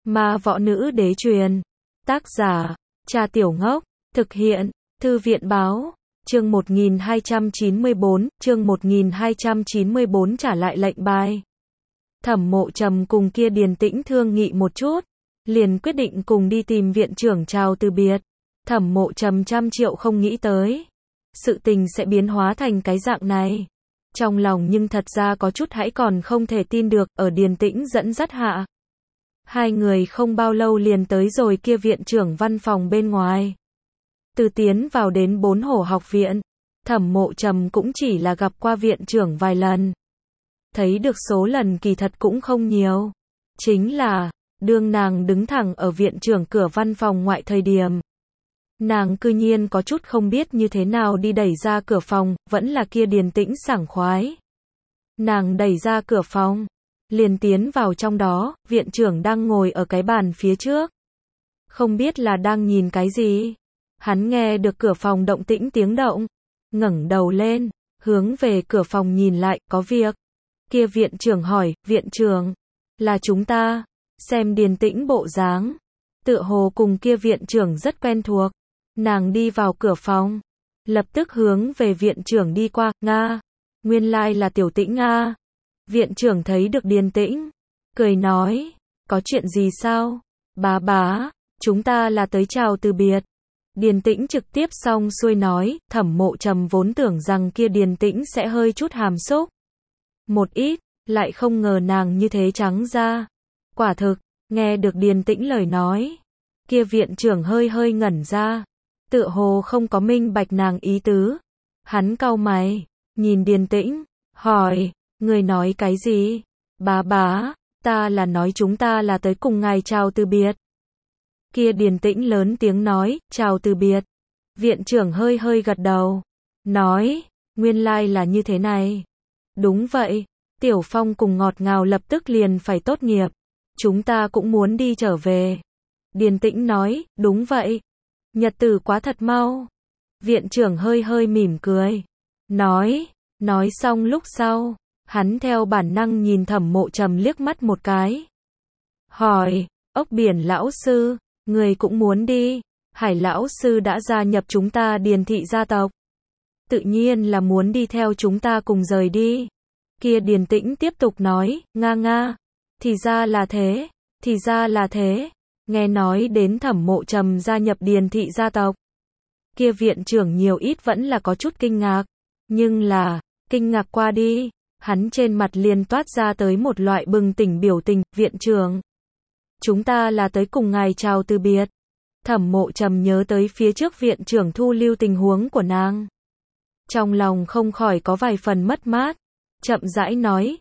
Ma võ nữ đế truyền. Tác giả, Cha Tiểu Ngốc. Thực hiện, Thư viện báo. Chương 1294, trả lại lệnh bài. Thẩm Mộ Trầm cùng kia Điền Tĩnh thương nghị một chút, liền quyết định cùng đi tìm viện trưởng chào từ biệt. Thẩm Mộ Trầm trăm triệu không nghĩ tới, sự tình sẽ biến hóa thành cái dạng này. Trong lòng nhưng thật ra có chút hãy còn không thể tin được, ở Điền Tĩnh dẫn dắt hạ. Hai người không bao lâu liền tới rồi kia viện trưởng văn phòng bên ngoài. Từ tiến vào đến 4 Hổ học viện, Thẩm Mộ Trầm cũng chỉ là gặp qua viện trưởng vài lần. Thấy được số lần kỳ thật cũng không nhiều. Chính là, đương nàng đứng thẳng ở viện trưởng cửa văn phòng ngoại thời điểm. Nàng cư nhiên có chút không biết như thế nào đi đẩy ra cửa phòng, vẫn là kia Điền Tĩnh sảng khoái. Nàng đẩy ra cửa phòng, liền tiến vào trong đó, viện trưởng đang ngồi ở cái bàn phía trước. Không biết là đang nhìn cái gì. Hắn nghe được cửa phòng động tĩnh tiếng động, ngẩng đầu lên, hướng về cửa phòng nhìn lại, có việc. Kia viện trưởng hỏi, viện trưởng, là chúng ta. Xem Điền Tĩnh bộ dáng, tựa hồ cùng kia viện trưởng rất quen thuộc. Nàng đi vào cửa phòng, lập tức hướng về viện trưởng đi qua, Nga, nguyên lai là Tiểu Tĩnh Nga. Viện trưởng thấy được Điền Tĩnh, cười nói, có chuyện gì sao? Bá, chúng ta là tới chào từ biệt. Điền Tĩnh trực tiếp xong xuôi nói, Thẩm Mộ Trầm vốn tưởng rằng kia Điền Tĩnh sẽ hơi chút hàm xúc một ít, lại không ngờ nàng như thế trắng ra. Quả thực, nghe được Điền Tĩnh lời nói, kia viện trưởng hơi ngẩn ra, tựa hồ không có minh bạch nàng ý tứ. Hắn cau mày, nhìn Điền Tĩnh, hỏi, người nói cái gì? Bá, ta là nói chúng ta là tới cùng ngài chào từ biệt. Kia Điền Tĩnh lớn tiếng nói, chào từ biệt. Viện trưởng hơi gật đầu, nói, nguyên lai là như thế này. Đúng vậy, Tiểu Phong cùng Ngọt Ngào lập tức liền phải tốt nghiệp. Chúng ta cũng muốn đi trở về. Điền Tĩnh nói, đúng vậy. Nhật tử quá thật mau. Viện trưởng hơi mỉm cười. Nói xong lúc sau, hắn theo bản năng nhìn Thẩm Mộ Trầm liếc mắt một cái. Hỏi, ốc biển lão sư, người cũng muốn đi. Hải lão sư đã gia nhập chúng ta Điền thị gia tộc. Tự nhiên là muốn đi theo chúng ta cùng rời đi. Kia Điền Tĩnh tiếp tục nói, Nga, thì ra là thế. Nghe nói đến Thẩm Mộ Trầm gia nhập Điền thị gia tộc. Kia viện trưởng nhiều ít vẫn là có chút kinh ngạc. Nhưng là, kinh ngạc qua đi, hắn trên mặt liền toát ra tới một loại bừng tỉnh biểu tình, viện trưởng. Chúng ta là tới cùng ngài chào từ biệt. Thẩm Mộ Trầm nhớ tới phía trước viện trưởng thu lưu tình huống của nàng. Trong lòng không khỏi có vài phần mất mát. Chậm rãi nói,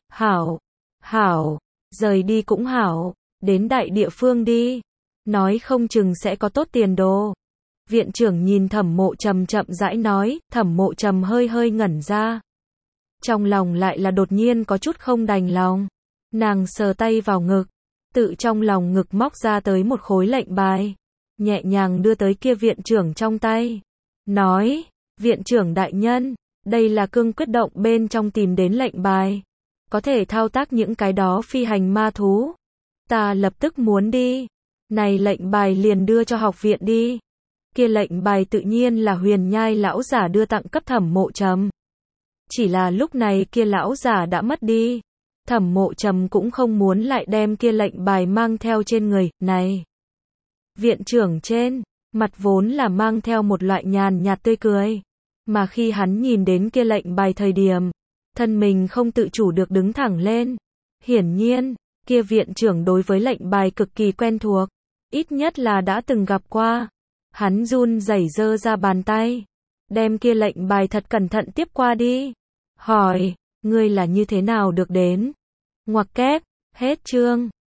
hảo, rời đi cũng hảo, đến đại địa phương đi. Nói không chừng sẽ có tốt tiền đồ. Viện trưởng nhìn Thẩm Mộ Trầm chậm rãi nói, Thẩm Mộ Trầm hơi ngẩn ra. Trong lòng lại là đột nhiên có chút không đành lòng. Nàng sờ tay vào ngực, tự trong lòng ngực móc ra tới một khối lệnh bài, nhẹ nhàng đưa tới kia viện trưởng trong tay. Nói, viện trưởng đại nhân, đây là cương quyết động bên trong tìm đến lệnh bài. Có thể thao tác những cái đó phi hành ma thú. Ta lập tức muốn đi. Này lệnh bài liền đưa cho học viện đi. Kia lệnh bài tự nhiên là Huyền Nhai lão giả đưa tặng cấp Thẩm Mộ Trầm. Chỉ là lúc này kia lão giả đã mất đi. Thẩm Mộ Trầm cũng không muốn lại đem kia lệnh bài mang theo trên người, này. Viện trưởng trên, mặt vốn là mang theo một loại nhàn nhạt tươi cười. Mà khi hắn nhìn đến kia lệnh bài thời điểm, thân mình không tự chủ được đứng thẳng lên. Hiển nhiên, kia viện trưởng đối với lệnh bài cực kỳ quen thuộc. Ít nhất là đã từng gặp qua. Hắn run rẩy giơ ra bàn tay, đem kia lệnh bài thật cẩn thận tiếp qua đi. Hỏi, ngươi là như thế nào được đến? Ngoặc kép, hết chương.